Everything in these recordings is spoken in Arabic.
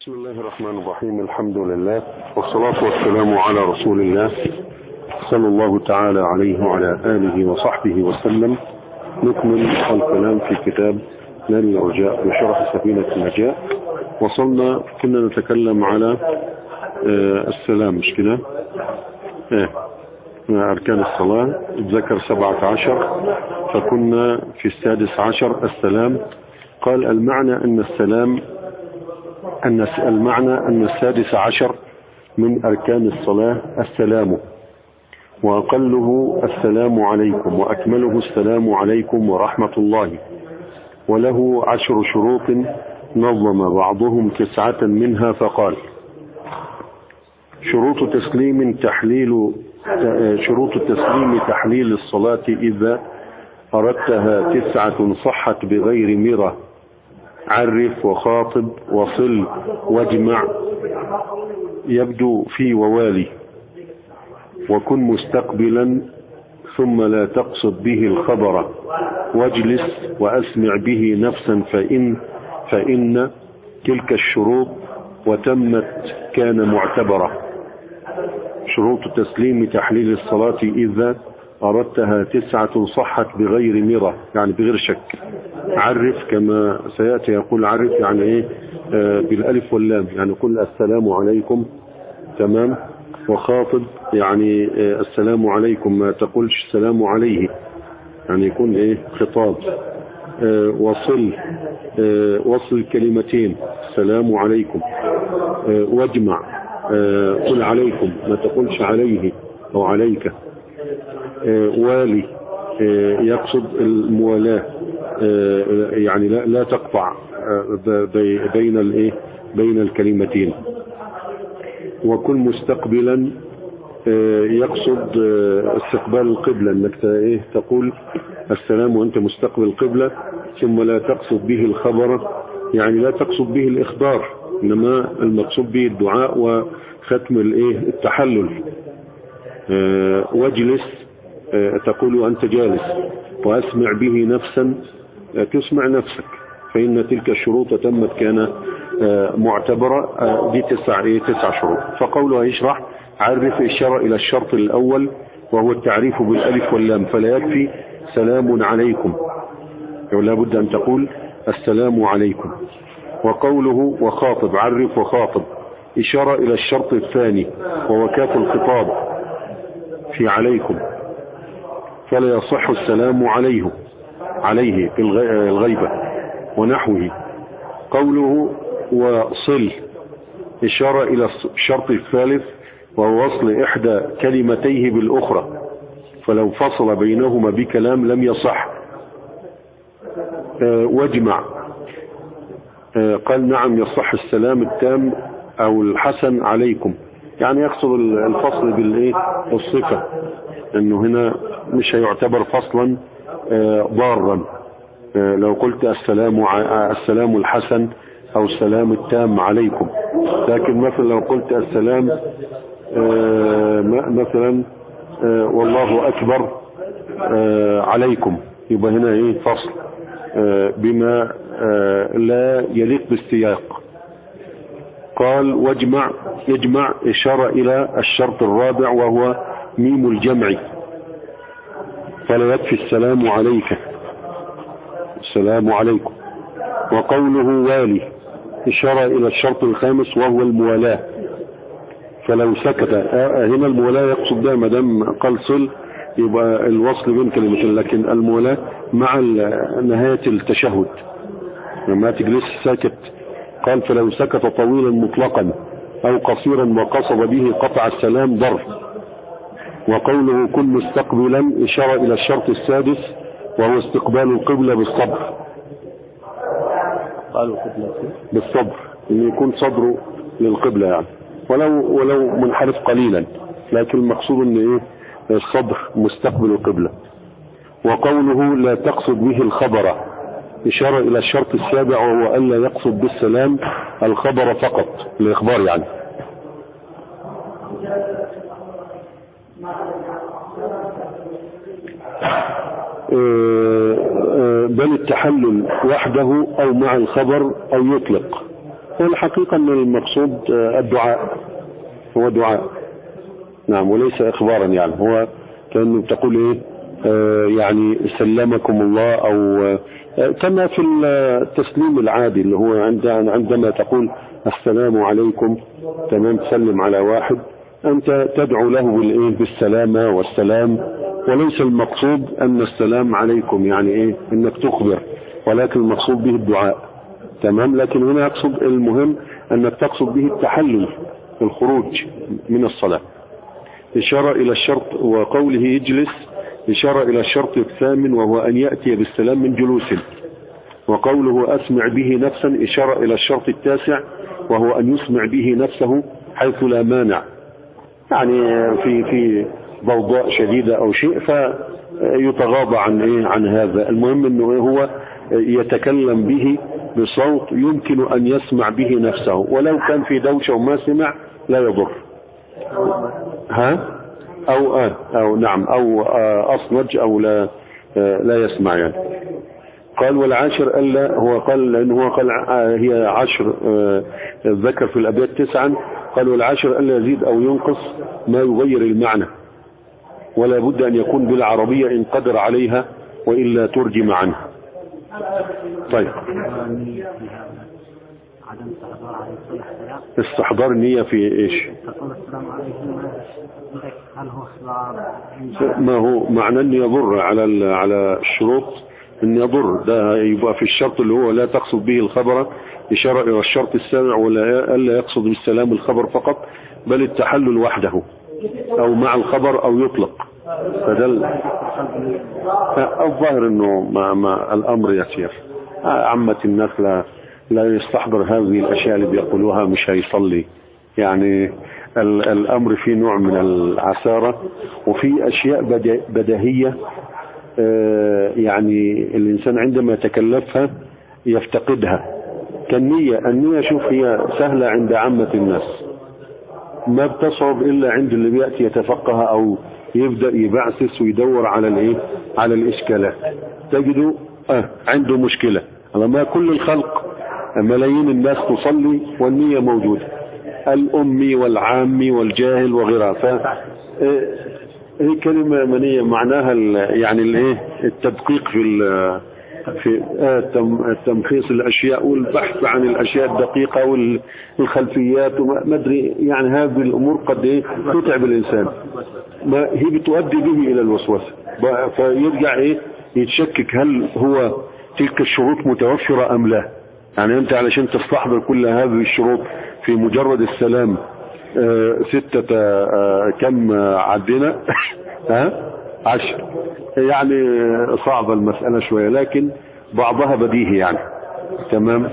بسم الله الرحمن الرحيم. الحمد لله والصلاة والسلام على رسول الله صلى الله تعالى عليه وعلى آله وصحبه وسلم. نكمل الكلام في كتاب نال الرجاء بشرح سفينة النجاة. وصلنا كنا نتكلم على السلام، مش كده؟ أركان الصلاة ذكر 17 فكنا في 16 السلام. قال المعنى أن 16 من أركان الصلاة السلام، وأقله السلام عليكم، وأكمله السلام عليكم ورحمة الله، وله 10 شروط نظم بعضهم 9 منها فقال: شروط التسليم تحليل الصلاة إذا أردتها 9 صحت بغير مرة: عرف وخاطب وصل واجمع، يبدو في ووالي، وكن مستقبلا ثم لا تقصد به الخبر، واجلس وأسمع به نفسا فإن تلك الشروط وتمت كان معتبرة. شروط تسليم تحليل الصلاة إذا أردتها 9 صحت بغير مرة، يعني بغير شك. عرف كما سيأتي يقول عرف يعني إيه؟ بالألف واللام، يعني قل السلام عليكم، تمام. وخاطب يعني السلام عليكم، ما تقولش السلام عليه، يعني يكون إيه؟ خطاب. وصل الكلمتين السلام عليكم. واجمع، قل عليكم، ما تقولش عليه أو عليك. والي يقصد الموالاة، يعني لا تقطع بين الكلمتين. وكن مستقبلا يقصد استقبال القبلة، انك تقول السلام وانت مستقبل القبلة، ثم لا تقصد به الخبر، يعني لا تقصد به الإخبار، إنما المقصود به الدعاء وختم التحلل. واجلس تقول وأنت جالس، وأسمع به نفسا تسمع نفسك، فإن تلك الشروط تمت كان معتبرة. دي 9 شروط. فقوله يشرح: عرف إشارة إلى الشرط الأول وهو التعريف بالألف واللام، فلا يكفي سلام عليكم، ولا بد أن تقول السلام عليكم. وقوله وخاطب، عرف وخاطب، إشارة إلى الشرط الثاني وهو كاف الخطاب في عليكم، فلا يصح السلام عليه في الغيبة ونحوه. قوله وصل، إشارة إلى الشرط الثالث وهو وصل إحدى كلمتيه بالأخرى، فلو فصل بينهما بكلام لم يصح. واجمع، قال نعم يصح السلام التام أو الحسن عليكم، يعني يقصد الفصل بالصفة، أنه هنا مش هيعتبر فصلا ضارا لو قلت السلام الحسن أو السلام التام عليكم. لكن مثلا لو قلت السلام مثلا والله أكبر عليكم، يبقى هنا فصل بما لا يليق بالسياق. قال واجمع، يجمع إشارة إلى الشرط الرابع وهو ميم الجمع، فلا يكفي السلام عليك، السلام عليكم. وقوله والي، إشارة إلى الشرط الخامس وهو الموالاة، فلو سكت، هنا الموالاة يقصد بها ما دام قال صل يبقى الوصل بين كلمتين، لكن الموالاة مع نهاية التشهد لما تجلس ساكت. قال فلو سكت طويلا مطلقا أو قصيرا وقصد به قطع السلام ضر. وقوله كن مستقبلا، إشارة إلى الشرط السادس وهو استقبال القبلة بالصبر. إن يكون صدره للقبلة، يعني ولو منحرف قليلا، لكن المقصود ان الصدر مستقبل القبلة. وقوله لا تقصد به الخبر، إشارة إلى الشرط السابع وهو ألا يقصد بالسلام الخبر فقط، الإخبار يعني. بل التحلل وحده أو مع الخبر أو يطلق، والحقيقة أن المقصود الدعاء، هو دعاء نعم، وليس إخبارا. يعني هو كأنه تقول إيه يعني سلمكم الله، أو كما في التسليم العادي اللي هو عندما تقول السلام عليكم، تمام، تسلم على واحد، أنت تدعو له بالسلامة والسلام، وليس المقصود أن السلام عليكم يعني إيه إنك تخبر، ولكن المقصود به الدعاء، تمام. لكن هنا يقصد المهم أنك تقصد به التحلل، الخروج من الصلاة. إشارة إلى الشرط، وقوله يجلس إشارة إلى الشرط الثامن وهو أن يأتي بالسلام من جلوس. وقوله أسمع به نفسا إشارة إلى الشرط التاسع وهو أن يسمع به نفسه حيث لا مانع، يعني في ضوضاء شديدة أو شيء فيتغاضى عن هذا. المهم أنه هو يتكلم به بصوت يمكن أن يسمع به نفسه، ولو كان في دوشة وما سمع لا يضر. أو نعم، أو أصنج أو لا يسمع يعني. قال والعاشر ألا، هو قال لأنه هو قال هي 10 ذكر في الأبيات 9، قال والعاشر ألا يزيد أو ينقص ما يغير المعنى، ولا بد أن يكون بالعربية إن قدر عليها وإلا ترجم عنه. طيب، استحضار النية في إيش؟ ما هو معنى أن يضر على الشروط، أن يضر ده يبقى في الشرط اللي هو لا تقصد به الخبر، إشارة إلى الشرط السابع، ولا ألا يقصد بالسلام الخبر فقط، بل التحلل وحده أو مع الخبر أو يطلق. فدل الظاهر أنه ما الأمر يسير، عامة الناس لا يستحضر هذه الأشياء اللي بيقولوها، مش هيصلي يعني. الأمر فيه نوع من العسارة، وفي أشياء بديهية يعني الإنسان عندما يتكلفها يفتقدها، النية شوف هي سهلة عند عامة الناس، ما بتصعب إلا عند اللي بيأتي يتفقه أو يبدأ يبعثس ويدور على الإشكالات، تجده عنده مشكلة. ما كل الخلق ملايين الناس تصلي والنية موجودة، الأمي والعامي والجاهل وغيرها. هي كلمة منية معناها يعني التدقيق في تمخيص الأشياء والبحث عن الأشياء الدقيقة والخلفيات وما أدري، يعني هذه الأمور قد تتعب الإنسان، ما هي بتؤدي به إلى الوسوسة، فيرجع يتشكك هل هو تلك الشروط متوفرة أم لا. يعني أنت علشان تستحضر كل هذه الشروط في مجرد السلام 6 كم عدنا 10، يعني صعبة المسألة شوية، لكن بعضها بديهي يعني. تمام.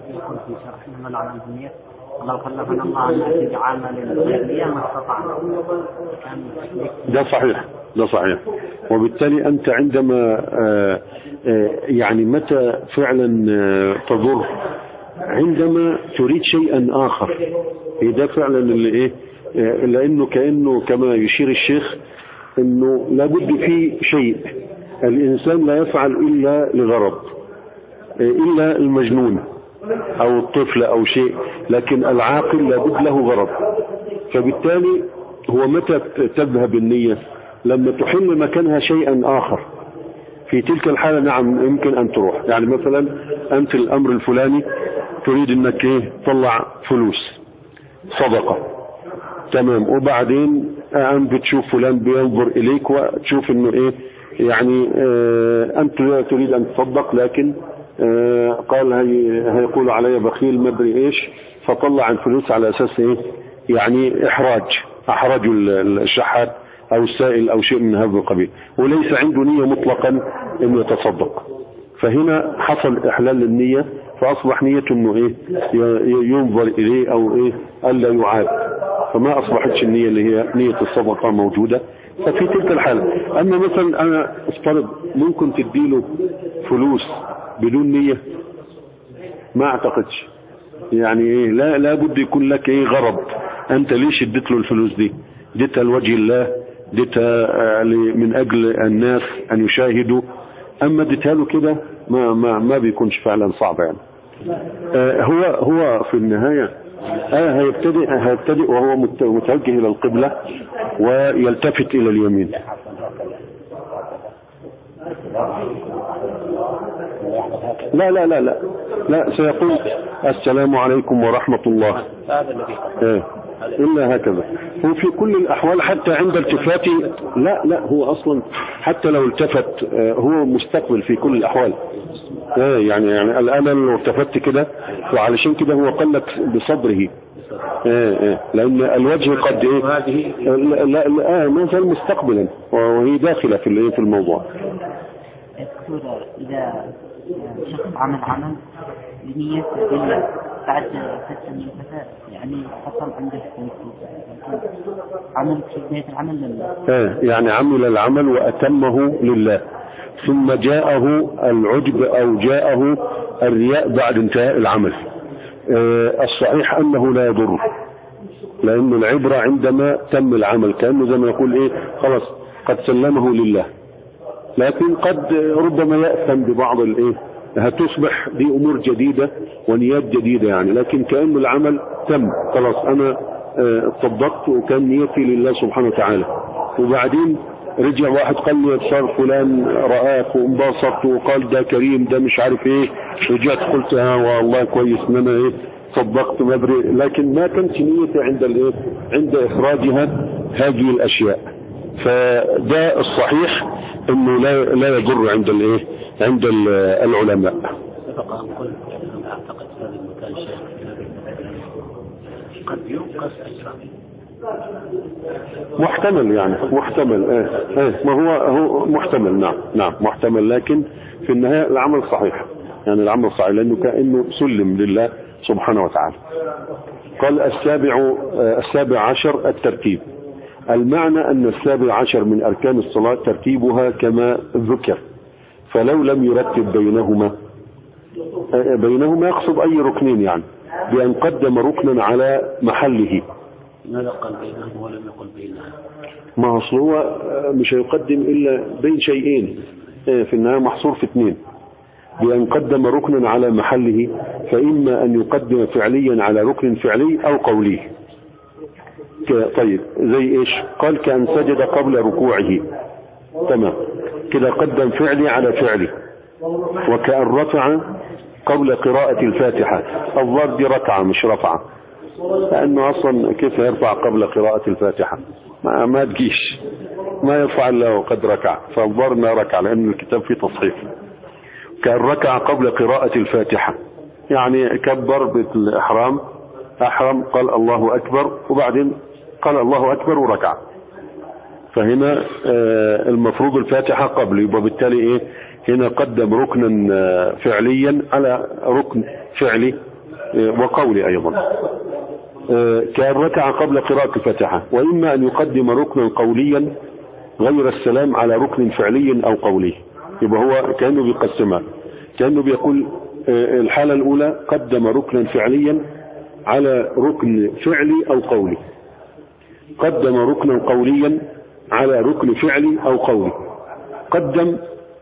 ده صحيح. وبالتالي أنت عندما يعني متى فعلا تضر؟ عندما تريد شيئا آخر، ده فعلا اللي لأنه كأنه كما يشير الشيخ أنه لابد فيه شيء الإنسان لا يفعل إلا لغرض، إلا المجنون أو الطفل أو شيء، لكن العاقل لابد له غرض. فبالتالي هو متى تذهب النية؟ لما تحل مكانها شيئا آخر. في تلك الحالة نعم يمكن أن تروح. يعني مثلا أنت الأمر الفلاني تريد أنك تطلع فلوس صدقة، تمام، وبعدين أنت بتشوف فلان بينظر إليك وتشوف أنه يعني أنت تريد أن تصدق، لكن قال هيقول علي بخيل ما أدري إيش، فطلع الفلوس على أساس يعني أحرج الشحات أو السائل أو شيء من هذا القبيل، وليس عنده نية مطلقا أن يتصدق. فهنا حصل إحلال النية، فأصبح نيته أنه ينظر إليه أو ألا يعاد، فما أصبحتش النية اللي هي نية الصدقة موجودة. ففي تلك الحالة. أما مثلا أنا افترض ممكن تديله فلوس بدون نية، ما أعتقدش. يعني لا بد يكون لك غرض. أنت ليش اديت له الفلوس دي؟ اديتها لوجه الله، اديتها من أجل الناس أن يشاهدوا. أما اديتها له كده ما بيكونش فعلا صعب يعني. هو في النهاية هيبتدئ وهو متوجه إلى القبلة ويلتفت إلى اليمين. لا لا لا لا لا، سيقول السلام عليكم ورحمة الله، إلا هكذا. هو في كل الأحوال حتى عند التفاته لا هو أصلا حتى لو التفت هو مستقبل في كل الأحوال. يعني الآن لو التفت كده، وعلشان كده هو قال لك بصدره، لأن الوجه قد لا ما زال مستقبلا وهي داخلة في الموضوع. إذا شخص عمل بنية بعد فترة يعني حصل عنده عمل في بداية العمل لله، يعني عمل العمل وأتمه لله، ثم جاءه العجب أو جاءه الرياء بعد انتهاء العمل. الصحيح أنه لا يضر، لأن العبرة عندما تم العمل، كأنه زي ما يقول خلاص قد سلمه لله. لكن قد ربما يأثم ببعض هتصبح دي أمور جديدة ونيات جديدة يعني، لكن كأن العمل تم خلاص، أنا صدقت وكان نيتي لله سبحانه وتعالى. وبعدين رجع واحد قال لي صار فلان رآك وانبسط وقال ده كريم ده مش عارف رجعت قلت والله كويس ان انا صدقت مبرئ، لكن ما كانت نيتي عند اخراجها هذه الاشياء. فده الصحيح انه لا يضر عند العلماء. اعتقد هذا المكان شيخ قد ينقص اجرا محتمل، يعني محتمل ما هو محتمل، نعم محتمل، لكن في النهاية العمل صحيح، يعني العمل صحيح لأنه كأنه سلم لله سبحانه وتعالى. قال السابع عشر الترتيب. المعنى أن السابع عشر من أركان الصلاة ترتيبها كما ذكر، فلو لم يرتب بينهما يقصد أي ركنين، يعني بأن قدم ركنا على محله. ماذا قال بينهم ولم يقل بينها؟ ما أصل هو مش هيقدم إلا بين شيئين، في النهاية محصور في اثنين. بأن قدم ركنا على محله، فإما أن يقدم فعليا على ركن فعلي أو قولي. طيب زي إيش؟ قال كأن سجد قبل ركوعه، تمام كده قدم فعلي على فعلي. وكأن رفع قبل قراءة الفاتحة، الظاهر دي ركعة مش رفعة، لأنه أصلا كيف يرفع قبل قراءة الفاتحة؟ ما تجيش، ما يفعل له قد ركع، فالظاهر ركع لأن الكتاب فيه تصحيح. كان ركع قبل قراءة الفاتحة، يعني كبر بالإحرام، أحرم قال الله أكبر وبعدين قال الله أكبر وركع، فهنا المفروض الفاتحة قبل، يبقى بالتالي هنا قدم ركنا فعليا على ركن فعلي وقولي أيضا. كان ركع قبل قراءة الفاتحة. وإما أن يقدم ركنا قوليا غير السلام على ركن فعلي أو قولي، يبقى هو كأنه بيقسمها، كأنه بيقول الحالة الأولى قدم ركنا فعليا على ركن فعلي أو قولي، قدم ركنا قوليا على ركن فعلي أو قولي، قدم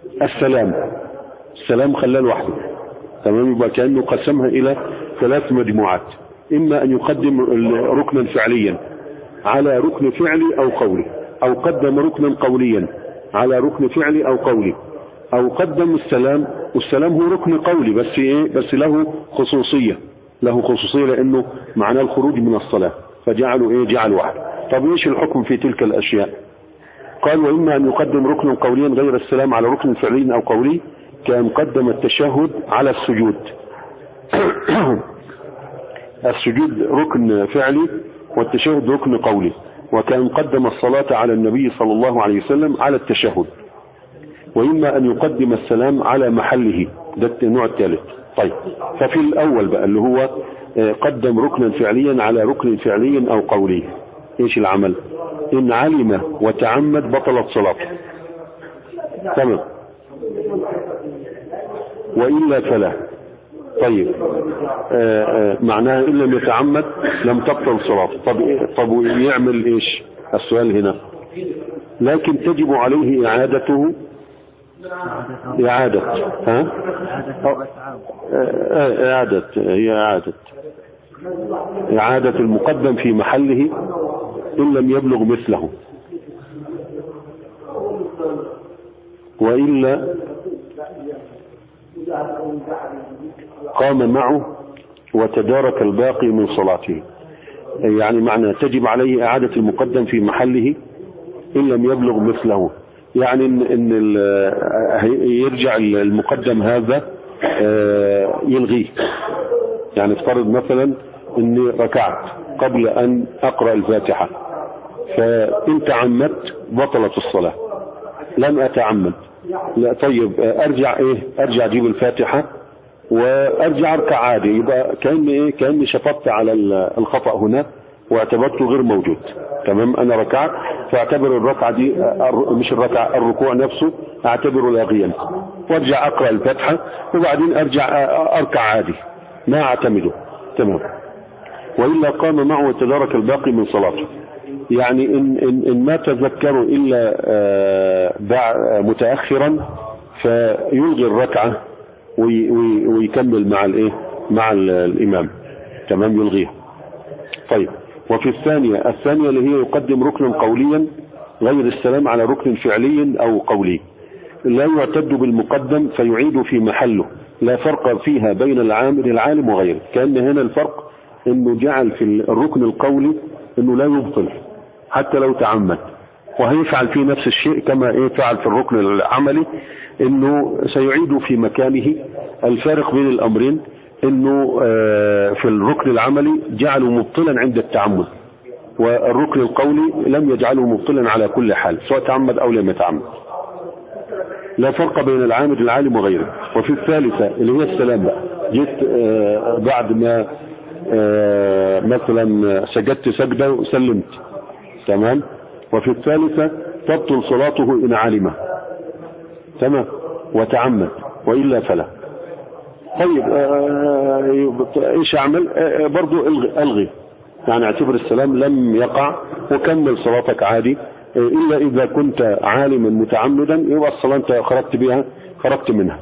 السلام خلاه لوحده، تمام، يبقى كأنه قسمها إلى 3 مجموعات. إما أن يقدم ركنا فعليا على ركن فعلي أو قولي، أو قدم ركنا قوليا على ركن فعلي أو قولي، أو قدم والسلام هو ركن قولي بس له خصوصية، لأنه معناه الخروج من الصلاة، فجعلوا جعل واحد. طب ايش الحكم في تلك الأشياء؟ قال وإما أن يقدم ركنا قوليا غير السلام على ركن فعلي أو قولي، كأن قدم التشهد على السجود. السجود ركن فعلي والتشهد ركن قولي، وكان قدم الصلاة على النبي صلى الله عليه وسلم على التشهد. وإما أن يقدم السلام على محله، ده النوع الثالث. طيب ففي الأول بقى اللي هو قدم ركنا فعليا على ركن فعلي أو قولي، ايش العمل؟ إن علم وتعمد بطلت صلاته، تمام، وإلا فلا. طيب معناها إن لم يتعمد لم تبطل صلاته. طب يعمل ايش؟ السؤال هنا. لكن تجب عليه إعادته إعادة ها؟ إعادة المقدم في محله إن لم يبلغ مثله، وإلا قام معه وتدارك الباقي من صلاته. يعني معنى تجب عليه إعادة المقدم في محله إن لم يبلغ مثله، يعني إن يرجع المقدم هذا يلغيه. يعني افترض مثلا إني ركعت قبل أن أقرأ الفاتحة، فإن تعمدت بطلت الصلاة. لم أتعمد، لا طيب أرجع أجيب الفاتحة وأرجع أركع عادي، يبقى كأني شفطت على الخطأ هنا واعتبرته غير موجود. تمام، أنا ركعت فاعتبر الركعة دي مش الركعة، الركوع نفسه اعتبره لاغيا، وارجع أقرأ الفاتحة وبعدين أرجع أركع عادي ما أعتمده. تمام. وإلا قام معه وتدارك الباقي من صلاته. يعني إن ما تذكروا إلا متأخرا فيلغي الركعة ويكمل مع الإمام. تمام، يلغيها. طيب، وفي الثانية اللي هي يقدم ركنا قوليا غير السلام على ركن فعلي أو قولي، لا يعتد بالمقدم فيعيد في محله، لا فرق فيها بين العالم وغيره. كأن هنا الفرق انه جعل في الركن القولي انه لا يبطل حتى لو تعمد، وهيفعل فيه نفس الشيء كما فعل في الركن العملي، انه سيعيد في مكانه. الفارق بين الامرين انه في الركن العملي جعله مبطلا عند التعمد، والركن القولي لم يجعله مبطلا على كل حال سواء تعمد او لم يتعمد. لا فرق بين العالم وغيره. وفي الثالثة اللي هي السلام بقى، جيت بعد ما مثلا سجدت سجدة وسلمت. تمام. وفي الثالثة تبطل صلاته إن علم. تمام، وتعمد، وإلا فلا. طيب ايش اعمل؟ برضو الغي، يعني اعتبر السلام لم يقع وكمل صلاتك عادي، الا اذا كنت عالما متعمدا يبقى الصلاة انت خرجت منها.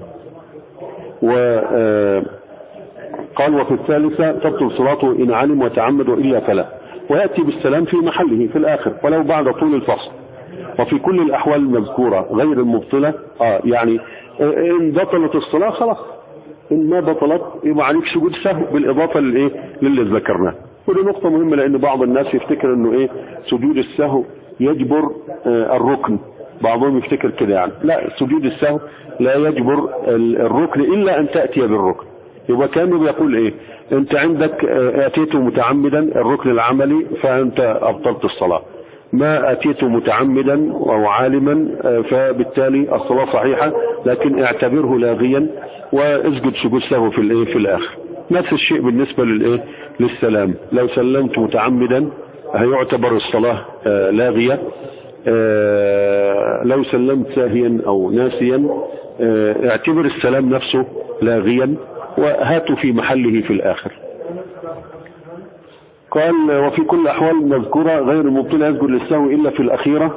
قال وفي الثالثة تبطل صلاته إن علم وتعمد وإلا فلا، ويأتي بالسلام في محله في الآخر ولو بعد طول الفصل. وفي كل الأحوال المذكورة غير المبطلة يعني إن بطلت الصلاة خلاص، إن ما بطلت يبقى عليك سجود سهو بالإضافة للي ذكرناه. ودي نقطة مهمة، لأن بعض الناس يفتكر إنه سجود السهو يجبر الركن. بعضهم يفتكر كده، يعني لا، سجود السهو لا يجبر الركن إلا أن تأتي بالركن. يبقى كانه بيقول أنت عندك أتيت متعمدا الركن العملي فأنت أبطلت الصلاة، ما أتيت متعمدا أو عالما فبالتالي الصلاة صحيحة، لكن اعتبره لاغيا واسجد سجود سهو في الآخر. نفس الشيء بالنسبة للسلام، لو سلمت متعمدا هيعتبر الصلاة لاغية، لو سلمت ساهيا أو ناسيا اعتبر السلام نفسه لاغيا وهاتوا في محله في الآخر. قال وفي كل الأحوال مذكورة غير المبطلة يسجد للسهو إلا في الأخيرة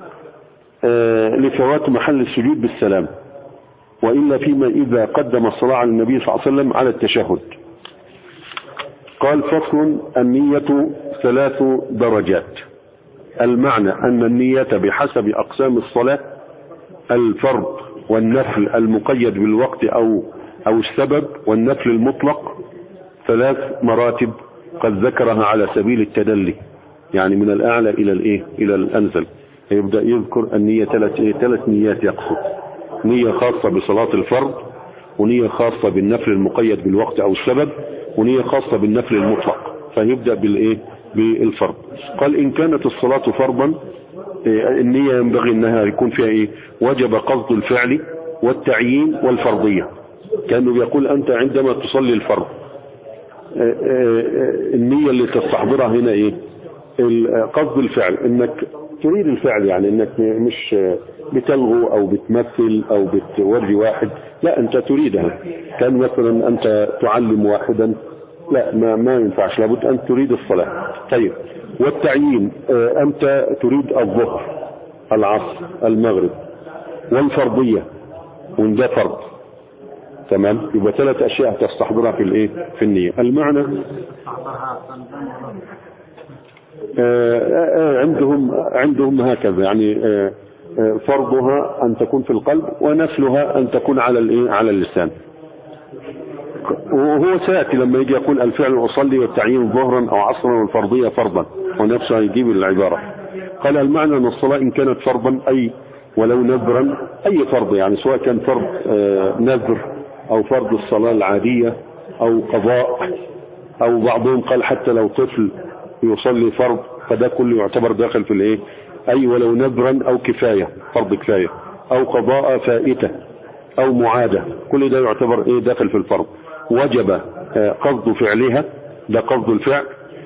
لفوات محل السجود بالسلام، وإلا فيما إذا قدم الصلاة على النبي صلى الله عليه وسلم على التشهد. قال فصل النية 3 درجات. المعنى أن النية بحسب أقسام الصلاة، الفرض والنفل المقيد بالوقت أو السبب والنفل المطلق 3 مراتب قد ذكرها على سبيل التدلي، يعني من الأعلى إلى الأنزل. يبدأ يذكر النية 3 نيات يقصد: نية خاصة بصلاة الفرض، ونية خاصة بالنفل المقيد بالوقت أو السبب، ونية خاصة بالنفل المطلق. فيبدأ بالفرض. قال إن كانت الصلاة فرضا النية ينبغي أنها يكون فيها وجب قصد الفعل والتعيين والفرضية. كأنه بيقول أنت عندما تصلي الفرض النية اللي تستحضرها هنا قصد الفعل، انك تريد الفعل، يعني انك مش بتلغو او بتمثل او بتوري واحد، لا انت تريدها. كان مثلا انت تعلم واحدا، لا ما ينفعش، لابد ان تريد الصلاة. طيب، والتعيين انت تريد الظهر العصر المغرب. والفرضية وإن ده فرض. تمام. يبقى 3 أشياء تستحضرها في الايه في النية. المعنى عندهم هكذا، يعني فرضها أن تكون في القلب ونفلها أن تكون على اللسان. وهو سيأتي لما يجي يقول الفعل أصلي والتعيين ظهرا أو عصرا والفرضية فرضا، ونفسه يجيب العبارة. قال المعنى أن الصلاة إن كانت فرضا أي ولو نذرا، أي فرض يعني، سواء كان فرض نذر أو فرض الصلاة العادية أو قضاء، أو بعضهم قال حتى لو طفل يصلي فرض فده كله يعتبر داخل في الايه، أي ولو نذرا أو كفاية فرض كفاية أو قضاء فائتة أو معادة، كل ده يعتبر ايه داخل في الفرض. وجب قصد فعلها، ده قصد الفعل،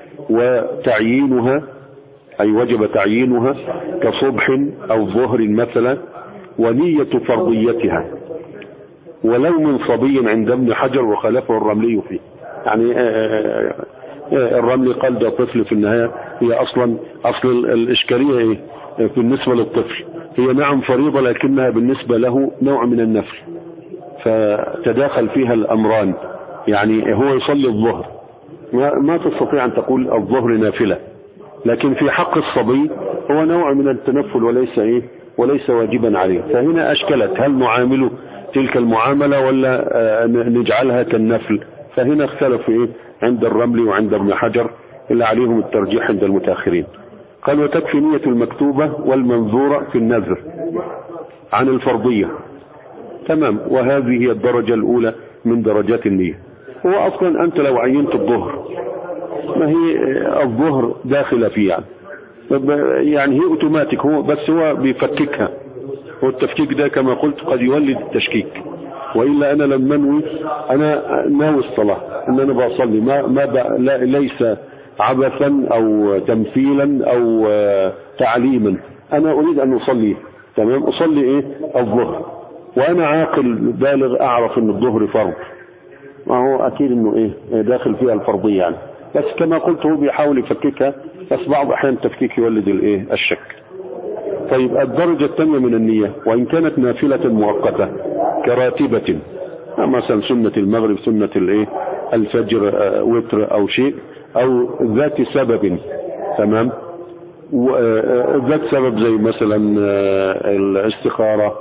وتعيينها أي وجب تعيينها كصبح أو ظهر مثلا، ونية فرضيتها ولو من صبي عند ابن حجر وخالفه الرملي فيه. يعني الرملي قال ده طفل في النهاية. هي أصل الإشكالية ايه بالنسبة للطفل؟ هي نعم فريضة لكنها بالنسبة له نوع من النفل، فتداخل فيها الأمران. يعني هو يصلي الظهر، ما تستطيع أن تقول الظهر نافلة، لكن في حق الصبي هو نوع من التنفل وليس واجبا عليه. فهنا أشكلت، هل نعامله تلك المعاملة ولا نجعلها كالنفل؟ فهنا اختلفوا عند الرملي وعند ابن حجر، اللي عليهم الترجيح عند المتأخرين. قال وتكفي نية المكتوبة والمنذورة في النذر عن الفرضية. تمام. وهذه هي الدرجة الأولى من درجات النية. هو أصلا أنت لو عينت الظهر، ما هي الظهر داخلة فيه يعني هي اوتوماتيك، بس هو بيفككها، والتفكيك ده كما قلت قد يولد التشكيك. وإلا أنا لما انوي أنا ناوي الصلاة أن أنا بصلي، ليس عبثا أو تمثيلا أو تعليما، أنا أريد أن أصلي. تمام. أصلي الظهر وأنا عاقل بالغ أعرف أن الظهر فرض، ما هو أكيد أنه داخل فيها الفرضية يعني. بس كما قلت هو بيحاول يفككها، بس بعض أحيان التفكيك يولد الشك. طيب الدرجة الثانية من النية، وإن كانت نافلة مؤقتة كراتبة، مثلا سنة المغرب، سنة الفجر، وتر أو شيء، أو ذات سبب. تمام. ذات سبب زي مثلا الاستخارة،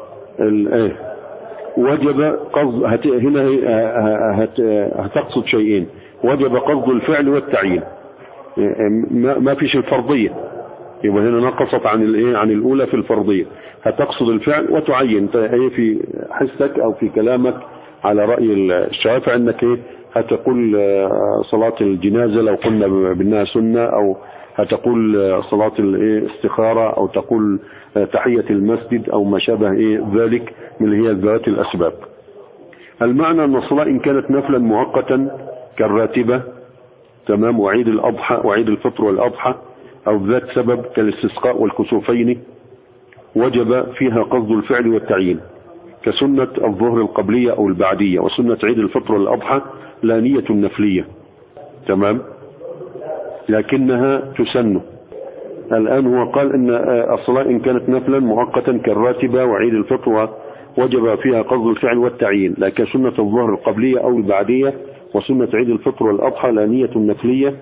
وجب قصد هنا هتقصد شيئين، وجب قصد الفعل والتعيين، ما فيش الفرضية. يبقى هنا نقصت عن الأولى في الفرضية، هتقصد الفعل وتعين. في حسك أو في كلامك على رأي الشافعي أنك هتقول صلاة الجنازة لو قلنا بأنها سنة، أو هتقول صلاة الاستخارة، أو تقول تحية المسجد، أو ما شابه ذلك من هي ذات الأسباب. المعنى أن الصلاة إن كانت نفلا مؤقتا كالراتبة، تمام، وعيد الأضحى وعيد الفطر والأضحى، أو ذات سبب كالاستسقاء والكسوفين، وجب فيها قصد الفعل والتعيين كسنة الظهر القبلية أو البعدية، وسنة عيد الفطر والأضحى لا نية نفلية. تمام. لكنها تسن. الآن هو قال إن الصلاة إن كانت نفلا مؤقتا كالراتبة وعيد الفطر وجب فيها قصد الفعل والتعيين، لكن سنة الظهر القبلية أو البعدية وسنة عيد الفطر والأضحى لا نية نفلية.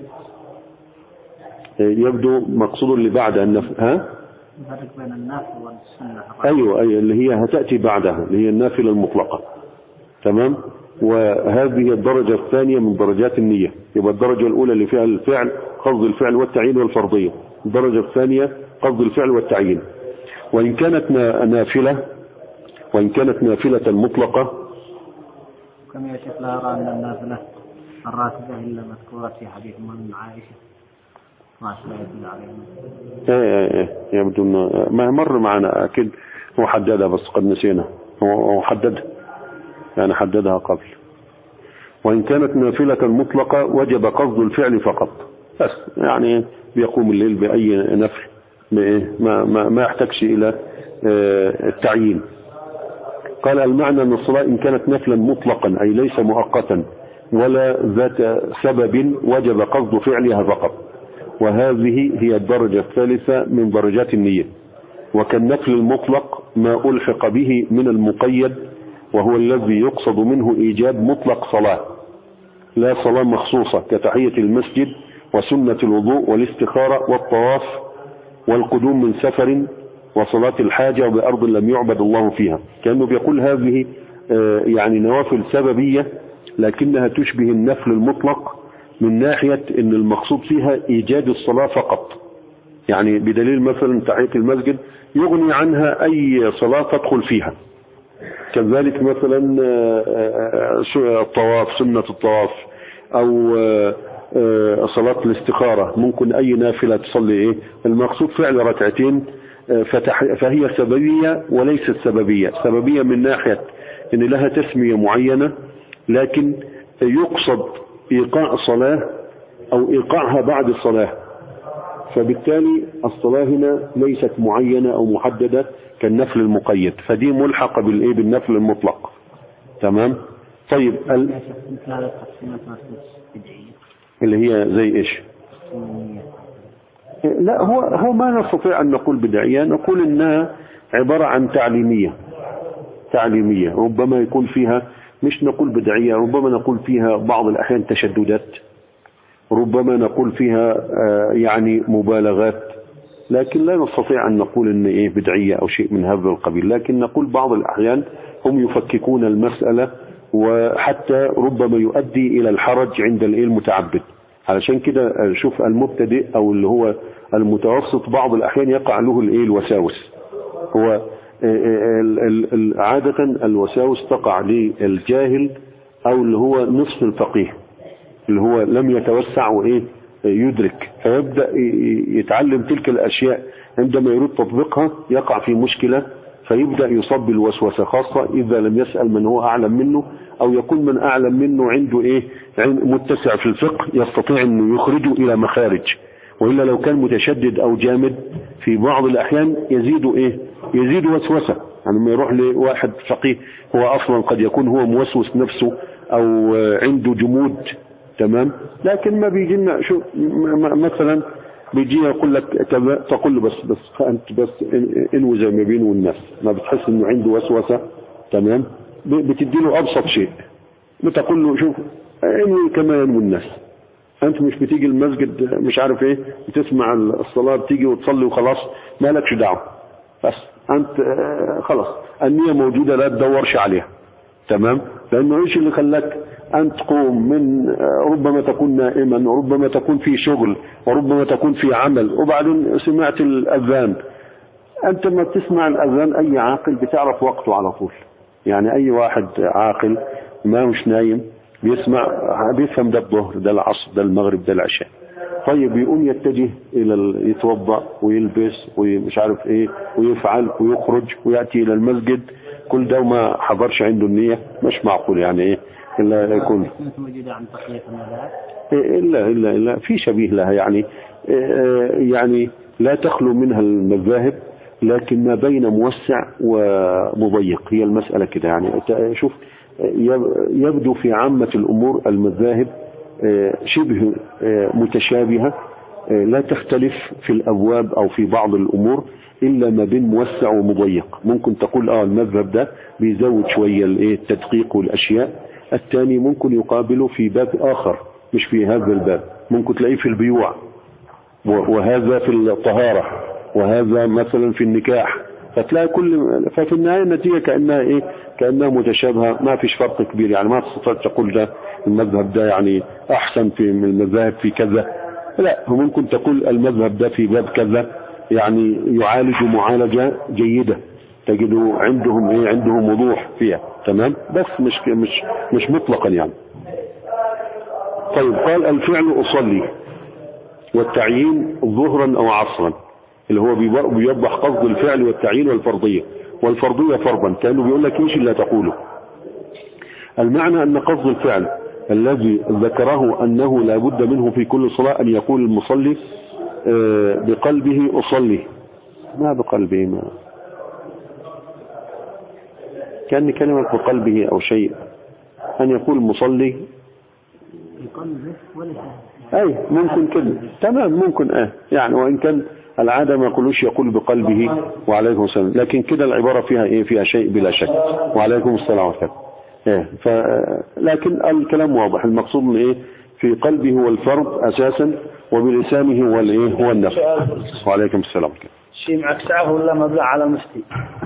يبدو مقصود اللي بعد النفل. الفرق بين النافل والسنة. أيوة اللي هي هتأتي بعدها، اللي هي النافلة المطلقة. تمام. وهذه الدرجة الثانية من درجات النية. يبقى الدرجة الأولى اللي فيها الفعل، قصد الفعل والتعيين والفرضية. الدرجة الثانية قصد الفعل والتعيين. وإن كانت نافلة مطلقة، كم يا شيخ لا أرى أن النافلة الراتبة إلا مذكورة في حديث من عائشة ما أشبه يدل عليهم. يبدو ما مر معنا أكيد، هو حددها بس قد نسينا. هو حددها، يعني حددها قبل. وإن كانت نافلة مطلقة وجب قصد الفعل فقط، بس يعني بيقوم الليل بأي نفل، ما يحتاجش إلى التعيين. قال المعنى أن الصلاة إن كانت نفلا مطلقا أي ليس مؤقتا ولا ذات سبب وجب قصد فعلها فقط، وهذه هي الدرجة الثالثة من درجات النية. وكالنفل المطلق ما ألحق به من المقيد وهو الذي يقصد منه إيجاب مطلق صلاة، لا صلاة مخصوصة كتحية المسجد وسنة الوضوء والاستخارة والطواف والقدوم من سفر وصلاة الحاجة وبأرض لم يعبد الله فيها. كأنه بيقول هذه يعني نوافل سببية لكنها تشبه النفل المطلق من ناحية ان المقصود فيها ايجاد الصلاة فقط، يعني بدليل مثلا تحية المسجد يغني عنها اي صلاة تدخل فيها. كذلك مثلا الطواف، سنة الطواف، او صلاة الاستخارة، ممكن اي نافلة تصلي المقصود فعل ركعتين، فهي سببية وليست سببية. سببية من ناحية ان لها تسمية معينة، لكن يقصد ايقاع صلاة او ايقاعها بعد الصلاة، فبالتالي الصلاة هنا ليست معينة او محددة كالنفل المقيد، فدي ملحقة بالنفل المطلق. تمام. طيب اللي هي زي ايش؟ لا، هو ما نستطيع ان نقول بدعية، نقول انها عبارة عن تعليمية، ربما يكون فيها، مش نقول بدعية، ربما نقول فيها بعض الأحيان تشددات، ربما نقول فيها يعني مبالغات، لكن لا نستطيع أن نقول إن بدعية أو شيء من هذا القبيل. لكن نقول بعض الأحيان هم يفككون المسألة، وحتى ربما يؤدي إلى الحرج عند المتعبد. علشان كده شوف المبتدئ أو اللي هو المتوسط بعض الأحيان يقع له الوساوس. هو عادة الوساوس تقع للجاهل أو اللي هو نصف الفقيه اللي هو لم يتوسع يدرك، فيبدأ يتعلم تلك الأشياء، عندما يريد تطبيقها يقع في مشكلة، فيبدأ يصاب بالوسوسة، خاصة إذا لم يسأل من هو أعلم منه، أو يكون من أعلم منه عنده متسع في الفقه يستطيع أنه يخرجه إلى مخارج. وإلا لو كان متشدد أو جامد في بعض الأحيان يزيد وسوسة. يعني لما يروح لواحد فقيه هو أصلا قد يكون هو موسوس نفسه أو عنده جمود، تمام، لكن ما بيجي لنا شو مثلا بيجي يقول لك كذا، تقول له بس أنت بس انوي زي ما بينه والناس، ما بتحس إنه عنده وسوسة، تمام، بتدي له أبسط شيء، بتقول له شوف انوي كما ينوي الناس، أنت مش بتيجي المسجد مش عارف بتسمع الصلاة بتيجي وتصلي وخلاص، ما لكش دعوة، بس أنت خلاص النية موجودة لا تدورش عليها، تمام، لأنه إيش اللي خلاك أن تقوم من ربما تكون نائما، وربما تكون في شغل، وربما تكون في عمل، وبعدين سمعت الأذان. أنت ما تسمع الأذان أي عاقل بتعرف وقته على طول، يعني أي واحد عاقل ما مش نايم بيفهم ده الظهر، ده العصر، ده المغرب، ده العشاء. طيب يقوم يتجه إلى يتوضأ ويلبس ومش عارف ويفعل ويخرج ويأتي إلى المسجد، كل ده وما حضرش عنده النية، مش معقول يعني إلا يكون موجودة عن بقية المذاهب إلا في شبيه لها، يعني لا تخلو منها المذاهب، لكن ما بين موسع ومضيق، هي المسألة كده. يعني شوف يبدو في عامة الأمور المذاهب شبه متشابهة، لا تختلف في الأبواب أو في بعض الأمور إلا ما بين موسع ومضيق. ممكن تقول المذهب ده بيزود شوية التدقيق والأشياء، الثاني ممكن يقابله في باب آخر مش في هذا الباب، ممكن تلاقيه في البيوع، وهذا في الطهارة، وهذا مثلا في النكاح، فتلاقي ففي النهاية النتيجة كأنها متشابهة، ما فيش فرق كبير. يعني ما تستطيع تقول ده المذهب ده يعني أحسن من المذاهب في كذا، لا، هو ممكن تقول المذهب ده في باب كذا يعني يعالج معالجة جيدة، تجدوا عندهم وضوح فيها، تمام، بس مش مطلقا يعني. طيب قال الفعل أصلي والتعيين ظهرا أو عصرا، اللي هو بيوضح قصد الفعل والتعيين والفرضية فرضا، كأنه بيقول لك ايش اللي تقوله. المعنى أن قصد الفعل الذي ذكره أنه لا بد منه في كل صلاة أن يقول المصلي بقلبه أصلي، ما بقلبه، ما كان كلمة بقلبه أو شيء، أن يقول المصلي بقلبه ولا ممكن كده، تمام، ممكن يعني، وإن كان العادة ما يقولوش يقول بقلبه وعليكم السلام، لكن كده العبارة فيها إيه؟ فيها شيء بلا شك. وعليكم السلام ورحمة الله. لكن الكلام واضح، المقصود من إيه؟ في قلبه هو الفرض أساسا، وبلسانه هو الإيه؟ هو النفل. وعليكم السلام. شيء معك ساعة ولا مبلغ على المفتي؟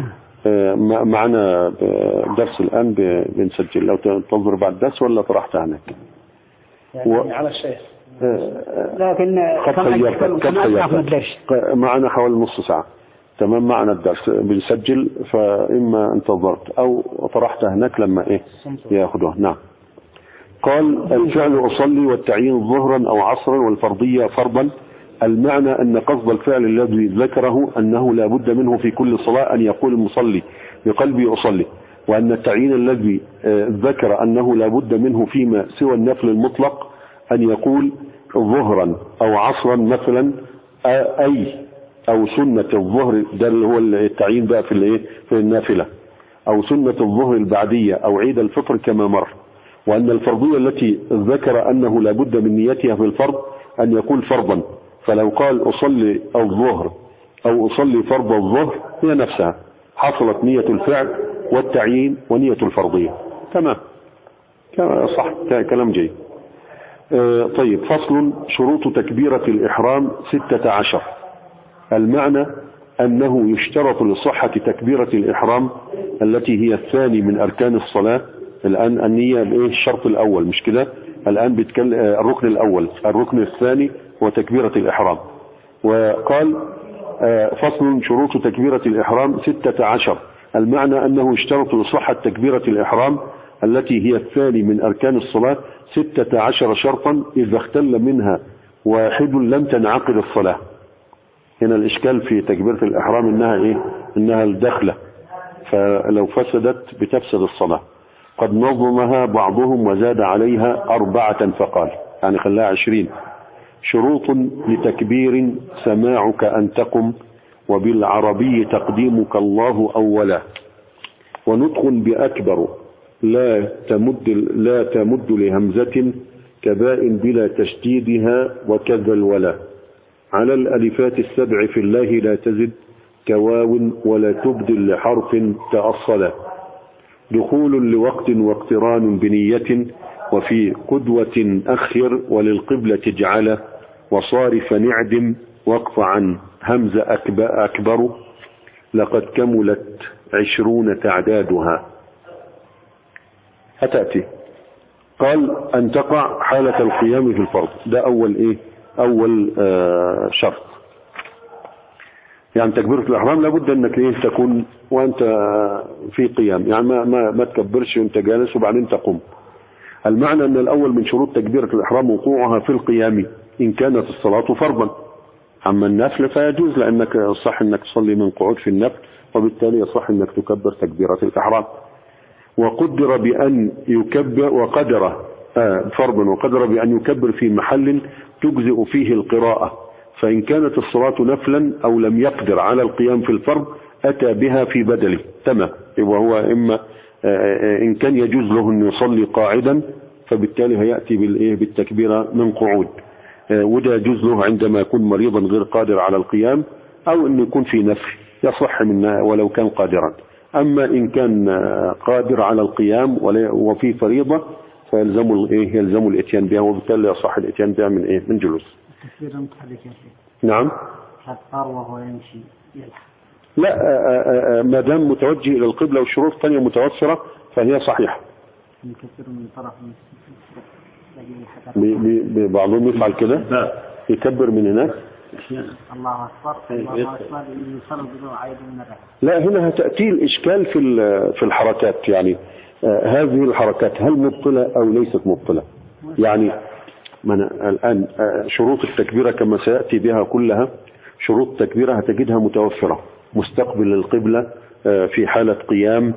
معنا درس الآن بنسجل، لو تنظر بعد الدرس ولا طرحتها هناك؟ يعني على الشيخ. لكن معنا حوالي نص ساعة. تمام، معنا الدرس بنسجل، فإما انتظرت أو طرحتها هناك لما إيه يأخذوها. نعم. قال الفعل أصلي والتعيين ظهرا أو عصرا والفرضية فرضا. المعنى أن قصد الفعل الذي ذكره أنه لا بد منه في كل صلاة أن يقول المصلي بقلبه أصلي، وأن التعيين الذي ذكر أنه لا بد منه فيما سوى النفل المطلق أن يقول ظهرا أو عصرا مثلا، أو سنة الظهر، ده اللي هو التعيين بقى في النافلة، أو سنة الظهر البعدية أو عيد الفطر كما مر. وأن الفرضية التي ذكر أنه لا بد من نيتها في الفرض أن يقول فرضا، فلو قال أصلي الظهر أو أصلي فرض الظهر هي نفسها، حصلت نية الفعل والتعيين ونية الفرضية. تمام، صح، كلام جيد. طيب، فصل. شروط تكبيرة الإحرام 16. المعنى أنه يشترط لصحة تكبيرة الإحرام التي هي الثاني من أركان الصلاة. الآن النية الشرط الأول، مش كده؟ الآن بيتكلم الركن الأول، الركن الثاني هو تكبيرة الإحرام. وقال فصل. شروط تكبيرة الإحرام 16. المعنى أنه يشترط لصحة تكبيرة الإحرام التي هي الثاني من أركان الصلاة 16 شرطا، إذا اختل منها واحد لم تنعقد الصلاة. هنا الإشكال في تكبيرة الإحرام إنها الدخلة، فلو فسدت بتفسد الصلاة. قد نظمها بعضهم وزاد عليها 4 فقال، يعني خلاها 20. شروط لتكبير: سماعك أن تقم، وبالعربي تقديمك الله أولا، ونطق بأكبر لا تمد لهمزة كباء بلا تشديدها، وكذا الولا. على الألفات 7 في الله لا تزد، كواو ولا تبدل لحرف تأصلا. دخول لوقت واقتران بنية، وفي قدوة أخر وللقبلة اجعله، وصارف نعدم وقف عن همز أكبر، لقد كملت 20 تعدادها. أتأتي. قال أن تقع حالة القيام في الفرض، ده أول شرط. يعني تكبيرة الإحرام لابد أنك تكون وأنت في قيام، يعني ما تكبرش وأنت جالس وبعدين تقوم. المعنى أن الأول من شروط تكبيرة الإحرام وقوعها في القيام إن كانت الصلاة فرضا. أما النفل فيجوز، لأنك صح أنك تصلي من قعود في النفل، وبالتالي صح أنك تكبر تكبيرة الإحرام. وقدر بأن يكبر فرضا، وقدر بأن يكبر في محل تجزئ فيه القراءة، فإن كانت الصلاة نفلا أو لم يقدر على القيام في الفرض أتى بها في بدله. تمام، وهو إما إن كان يجوز له أن يصلي قاعدا فبالتالي هيأتي بالتكبيرة من قعود، وده يجوز له عندما يكون مريضا غير قادر على القيام، أو أن يكون في نفل يصح منها ولو كان قادرا. أما إن كان قادر على القيام وفي فريضة فيلزم الاتيان بها، وبالتالي يصح الاتيان بها من جلوس. التكبير متحرك يا شيخ. نعم. حتى وهو يمشي يلحق. لا، ما دام متوجه إلى القبلة والشروط الثانية متوفرة فهي صحيحة. يكبر من طرف بعضهم يفعل كده، يكبر من هناك. الله أكبر الله أكبر يصلي بدون عيد من الركعة. لا، هنا هتأتي الإشكال في الحركات، يعني هذه الحركات هل مبطلة أو ليست مبطلة؟ يعني الآن شروط التكبيرة كما سيأتي بها كلها، شروط التكبيرة هتجدها متوفرة: مستقبل القبلة، في حالة قيام،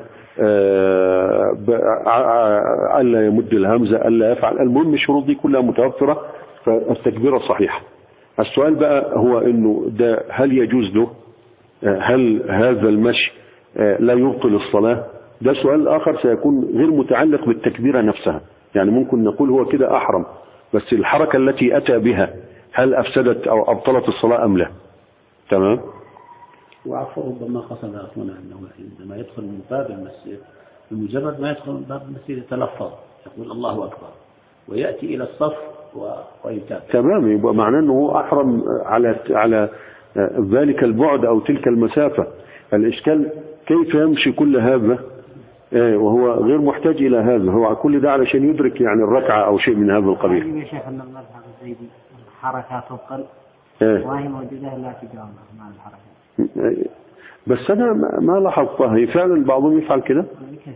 ألا يمد الهمزة، ألا يفعل. المهم الشروط دي كلها متوفرة، فالتكبيرة صحيحة. السؤال بقى هو إنه ده هل يجوز له؟ هل هذا المشي لا يبطل الصلاة؟ ده سؤال آخر سيكون غير متعلق بالتكبيرة نفسها. يعني ممكن نقول هو كده أحرم، بس الحركة التي أتى بها هل أفسدت أو أبطلت الصلاة أم لا؟ تمام. وعفوا ربما قصد هنا أنه عندما يدخل من باب المسجد بمجرد ما يدخل من باب المسجد يتلفظ يقول الله أكبر ويأتي إلى الصف ويتابع. تمام، يبقى معناه أنه أحرم على ذلك البعد أو تلك المسافة. الإشكال كيف يمشي كل هذا وهو غير محتاج إلى هذا، هو كل ده علشان يدرك يعني الركعة أو شيء من هذا القبيل. يا شيخ أن المذهب الزيدي الحركات القل وهي موجودة لا تجامع مع الحركات. بس أنا ما لاحظتها، هي فعلا بعضهم يفعل كده،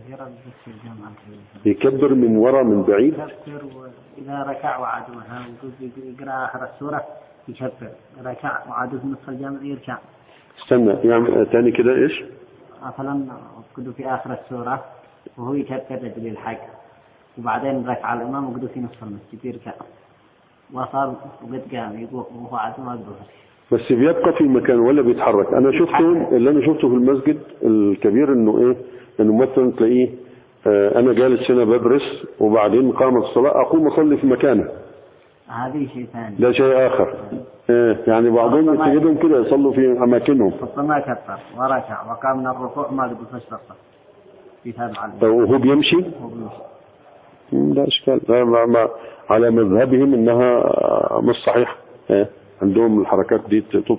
يكبر من وراء من بعيد، يكبر وإذا ركع وعاد مثلا يقرأ آخر السورة يكبر، ركع وعاد في نصف الجامع يركع. استنى يعني تاني كده إيش؟ مثلا قدوا في آخر السورة وهو يكبر رجل الحق وبعدين ركع الإمام وقدوا في نصف المسجد يركع وصار وقد قام وهو عاد ما يقدر. بس بيبقى في مكان ولا بيتحرك؟ أنا شفته، اللي أنا شفته في المسجد الكبير إنه إنه مثلا تلاقيه أنا جالس هنا بدرس وبعدين قامت الصلاة أقوم أصلي في مكانه. هذه شيء ثاني. ده شيء آخر. يعني بعضهم تجدهم كده يصلوا في أماكنهم. فما كبر وركع وقام من الركوع ما قدر فشل يتابع. وهو بيمشي؟ لا إشكال، على مذهبهم إنها مش صحيح، عندهم الحركات دي تبطل.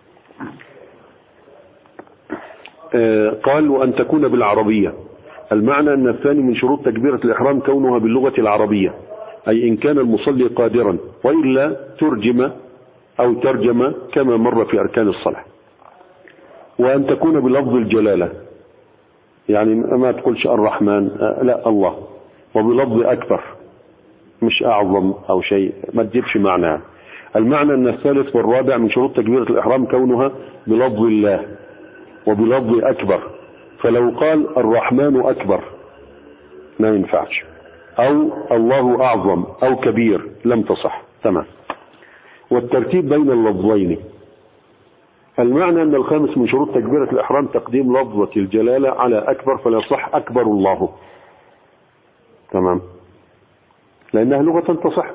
قال وأن تكون بالعربية. المعنى أن الثاني من شروط تكبيرة الإحرام كونها باللغة العربية، أي إن كان المصلي قادرا، وإلا ترجم أو ترجم كما مر في أركان الصلاة. وأن تكون بلفظ الجلالة، يعني ما تقولش الرحمن، لا الله، وبلفظ أكبر مش أعظم أو شيء، ما تجيبش معنى. المعنى أن الثالث والرابع من شروط تكبيرة الإحرام كونها بلفظ الله وبلفظ أكبر، فلو قال الرحمن أكبر ما ينفعش، أو الله أعظم أو كبير لم تصح. تمام. والترتيب بين اللفظين. المعنى أن الخامس من شروط تكبيرة الإحرام تقديم لفظة الجلالة على أكبر، فلا يصح أكبر الله. تمام، لأنها لغة تصح.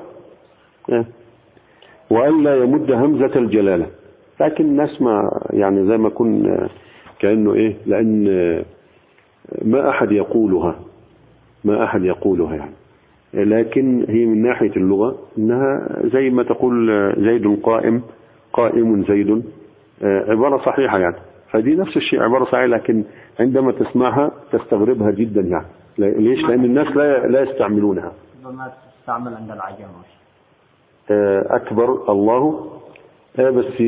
وألا يمد همزة الجلالة، لكن الناس ما يعني زي ما كن كأنه لأن ما أحد يقولها يعني، لكن هي من ناحية اللغة إنها زي ما تقول زيد قائم زيد، عبارة صحيحة يعني، فدي نفس الشيء عبارة صحيحة، لكن عندما تسمعها تستغربها جدا يعني. ليش؟ لأن الناس لا يستعملونها. ما تستعمل عند العجم أكبر الله، بس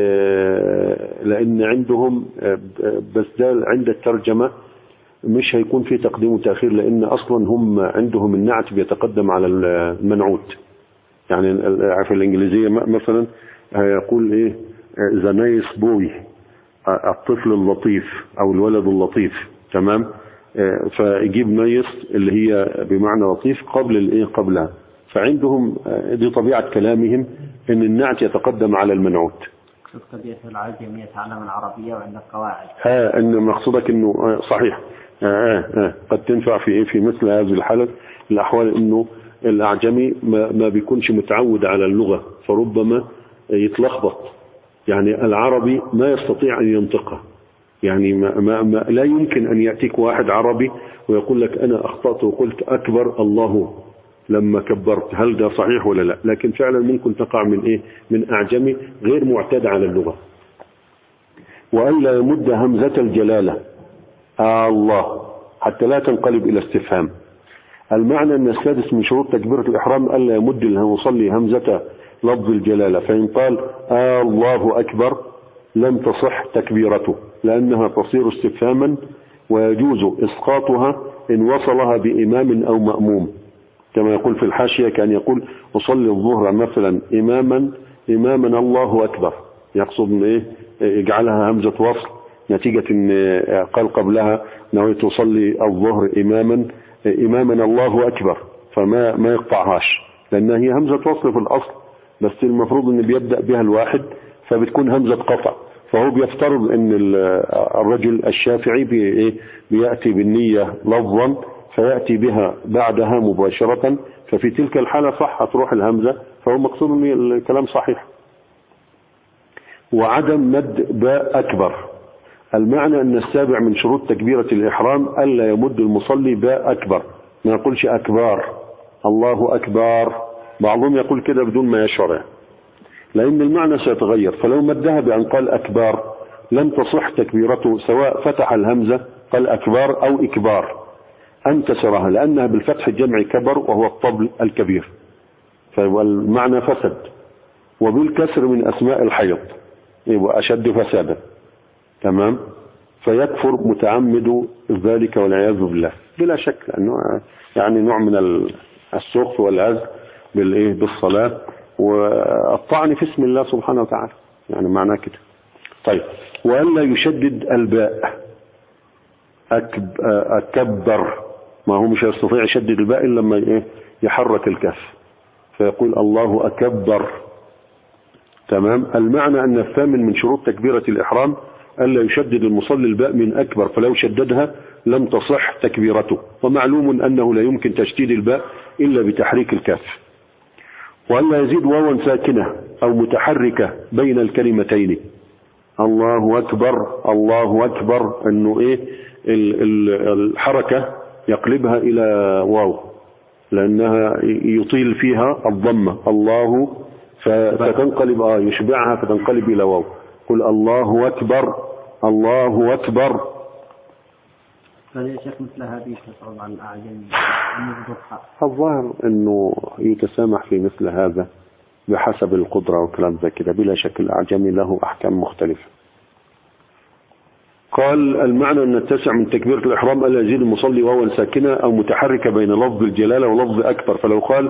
لأن عندهم بس ده عند الترجمة مش هيكون في تقديم وتأخير، لأن أصلا هم عندهم النعت بيتقدم على المنعوت. يعني في الإنجليزية مثلا يقول the nice boy، الطفل اللطيف أو الولد اللطيف. تمام، فيجيب نايس اللي هي بمعنى لطيف قبلها. فعندهم دي طبيعة كلامهم ان النعت يتقدم على المنعوت. قضية العجم يتعلم العربية وعند القواعد. ان مقصودك انه صحيح. قد تنفع في مثل هذه الحالة الاحوال، انه الاعجمي ما بيكونش متعود على اللغة، فربما يتلخبط. يعني العربي ما يستطيع ان ينطقها، يعني ما لا يمكن ان يأتيك واحد عربي ويقول لك انا اخطأت وقلت اكبر الله لما كبرت، هل ده صحيح ولا لا؟ لكن فعلا ممكن تقع من أعجمي غير معتاد على اللغة. وألا يمد همزة الجلالة الله حتى لا تنقلب إلى استفهام. المعنى أن السادس من شروط تكبيرة الإحرام ألا يمد المصلي همزة لفظ الجلالة، فإن قال الله أكبر لم تصح تكبيرته، لأنها تصير استفهاما، ويجوز إسقاطها إن وصلها بإمام أو مأموم، كما يقول في الحاشية كان يقول أصلي الظهر مثلا إماما الله أكبر، يقصد يجعلها همزة وصل، نتيجة إن قال قبلها نويت أصلي الظهر إماما الله أكبر، فما يقطعهاش، لأنها هي همزة وصل في الأصل، بس المفروض إن بيبدأ بها الواحد فبتكون همزة قطع. فهو بيفترض إن الرجل الشافعي بيأتي بالنية لفظا فيأتي بها بعدها مباشرة، ففي تلك الحالة صح تروح الهمزة، فهو مقصود ان الكلام صحيح. وعدم مد باء أكبر. المعنى أن السابع من شروط تكبيرة الإحرام ألا يمد المصلي باء أكبر، ما يقولش أكبر الله أكبر، بعضهم يقول كده بدون ما يشعر، لأن المعنى سيتغير. فلو مدها بأن قال أكبر لم تصح تكبيرته، سواء فتح الهمزة قال أكبر أو إكبار أن كسرها، لأنها بالفتح الجمع كبر وهو الطبل الكبير، فالمعنى فسد. وبالكسر من أسماء الحيض يبقى أشد فسادا. تمام. فيكفر متعمد ذلك والعياذ بالله بلا شك، لأنه يعني نوع من السخف والعز بالصلاة والطعن في اسم الله سبحانه وتعالى، يعني معناه كده. طيب، وألا يشدد الباء أكبر، ما هو مش هيستطيع يشدد الباء إلا لما يحرك الكف فيقول الله أكبر. تمام. المعنى أن الثامن من شروط تكبيرة الإحرام ألا يشدد المصلي الباء من أكبر، فلو شددها لم تصح تكبيرته، ومعلوم أنه لا يمكن تشديد الباء إلا بتحريك الكف. وألا يزيد واوا ساكنة أو متحركة بين الكلمتين، الله أكبر الله أكبر، أنه الحركة يقلبها إلى واو لأنها يطيل فيها الضمة الله، فتنقلب يشبعها فتنقلب إلى واو. قل الله أكبر الله أكبر. فليش مثل هذه تصعب على الأعجم نضبطها؟ الظاهر أنه يتسامح في مثل هذا بحسب القدرة وكلام زي كده، بلا شك الأعجمي له أحكام مختلفة. قال المعنى أن التاسع من تكبيرة الإحرام ألا يزيد المصلي واوا ساكنة أو متحركة بين لفظ الجلالة ولفظ أكبر، فلو قال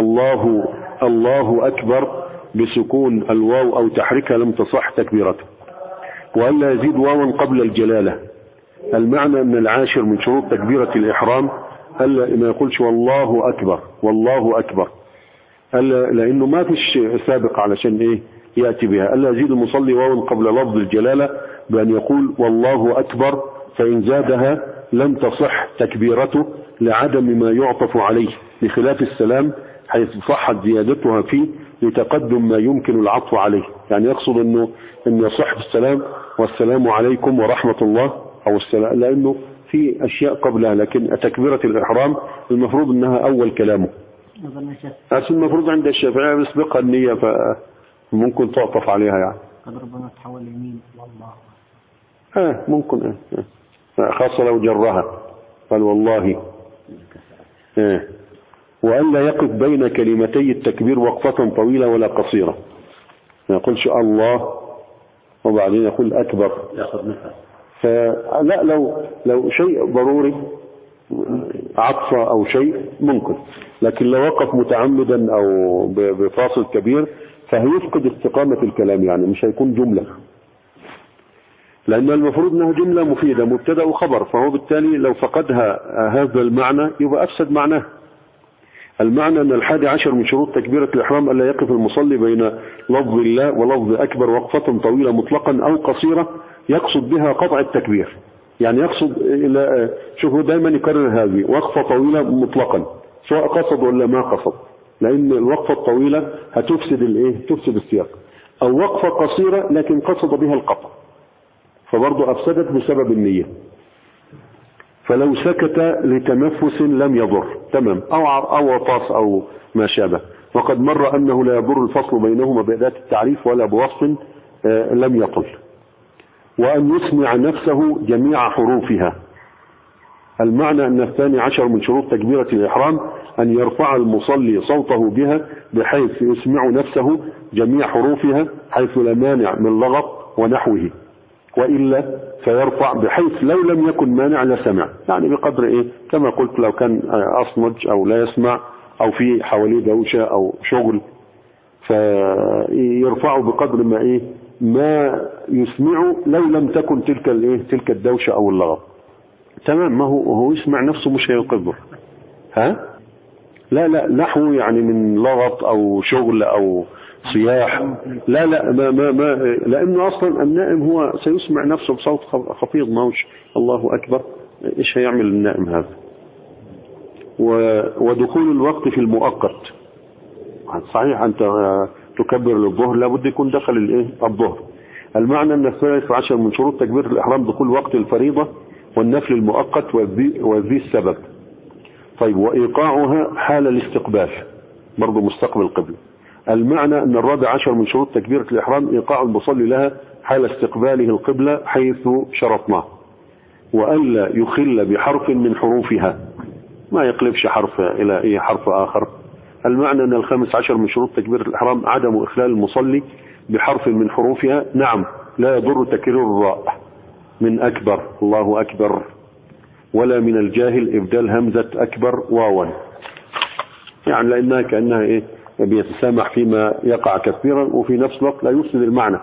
الله أكبر بسكون الواو أو تحريكها لم تصح تكبيرته. وألا يزيد واوا قبل الجلالة. المعنى أن العاشر من شروط تكبيرة الإحرام ألا ما يقولش والله أكبر والله أكبر، لأنه ما فيش سابق علشان يأتي بها. ألا يزيد المصلي واوا قبل لفظ الجلالة بأن يقول والله أكبر، فإن زادها لم تصح تكبيرته لعدم ما يعطف عليه، بخلاف السلام حيث صحت زيادتها فيه لتقدم ما يمكن العطف عليه. يعني يقصد أنه يصح السلام والسلام عليكم ورحمة الله أو السلام، لأنه في أشياء قبلها، لكن تكبيرة الإحرام المفروض أنها أول كلامه. المفروض عند الشافعية بيسبقها النية، فممكن تعطف عليها يعني. قد ربما تحول يمين والله. ممكن خاصة لو جرها قال والله. وألا يقف بين كلمتي التكبير وقفة طويلة ولا قصيرة، ما يقولش الله وبعدين يقول أكبر يأخذ نفس. فلا، لو شيء ضروري عطفة أو شيء ممكن، لكن لو وقف متعمدا أو بفاصل كبير فهيفقد استقامة الكلام، يعني مش هيكون جملة، لأن المفروض أنها جملة مفيدة مبتدأ وخبر، فهو بالتالي لو فقدها هذا المعنى يبقى أفسد معناه. المعنى أن 11 من شروط تكبيرة الإحرام ألا يقف المصلي بين لفظ الله ولفظ أكبر وقفة طويلة مطلقا أو قصيرة يقصد بها قطع التكبير. يعني يقصد شوفوا دائما يكرر هذه وقفة طويلة مطلقا سواء قصد ولا ما قصد، لأن الوقفة الطويلة تفسد السياق، أو وقفة قصيرة لكن قصد بها القطع فبرضه أفسدت بسبب النية. فلو سكت لتنفس لم يضر، تمام، أو عطاس أو ما شابه. وقد مر أنه لا يضر الفصل بينهما بأداة التعريف ولا بوصف لم يطل. وأن يسمع نفسه جميع حروفها. المعنى أن 12 من شروط تكبيرة الإحرام أن يرفع المصلي صوته بها بحيث يسمع نفسه جميع حروفها حيث لا مانع من لغط ونحوه، وإلا فيرفع بحيث لو لم يكن مانع لسمع، يعني بقدر كما قلت لو كان أصمج أو لا يسمع أو في حواليه دوشة أو شغل فيرفعه بقدر ما يسمعه لو لم تكن تلك الدوشة أو اللغط. تمام، ما هو يسمع نفسه مش هيقدر. لا نحو يعني من لغط أو شغل أو صياح، لا ما لأنه أصلا النائم هو سيسمع نفسه بصوت خفيض، ما هوش الله أكبر، إيش هيعمل النائم هذا. ودخول الوقت في المؤقت، صحيح أنت تكبر للظهر لابد يكون دخل الظهر، المعنى أن 13 من شروط تكبيرة الإحرام دخول وقت الفريضة والنفل المؤقت وذي السبب. طيب وإيقاعها حال الاستقبال، برضو مستقبل القبلة. المعنى أن 14 من شروط تكبيرة الإحرام إيقاع المصلي لها حال استقباله القبلة حيث شرطناه، وألا يخل بحرف من حروفها، ما يقلبش حرف إلى أي حرف آخر. المعنى أن 15 من شروط تكبيرة الإحرام عدم إخلال المصلي بحرف من حروفها، نعم لا يضر تكرير الراء من أكبر الله أكبر، ولا من الجاهل إبدال همزة أكبر واوا، يعني لأنها كأنها إيه بيتسامح فيما يقع كثيرا وفي نفس الوقت لا يفسد المعنى.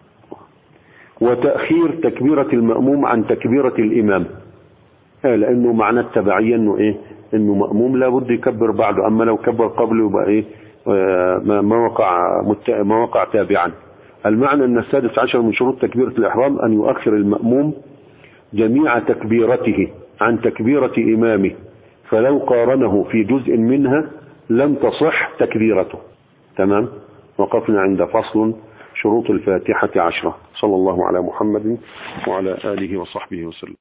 وتأخير تكبيرة المأموم عن تكبيرة الإمام، لأنه معنى التبعية أنه إيه أنه مأموم لا بد يكبر بعده، أما لو كبر قبله يبقى إيه ما وقع تابعا. المعنى أن 16 من شروط تكبيرة الإحرام أن يؤخر المأموم جميع تكبيرته عن تكبيرة إمامه، فلو قارنه في جزء منها لم تصح تكبيرته. تمام. وقفنا عند فصل شروط الفاتحة 10. صلى الله على محمد وعلى آله وصحبه وسلم.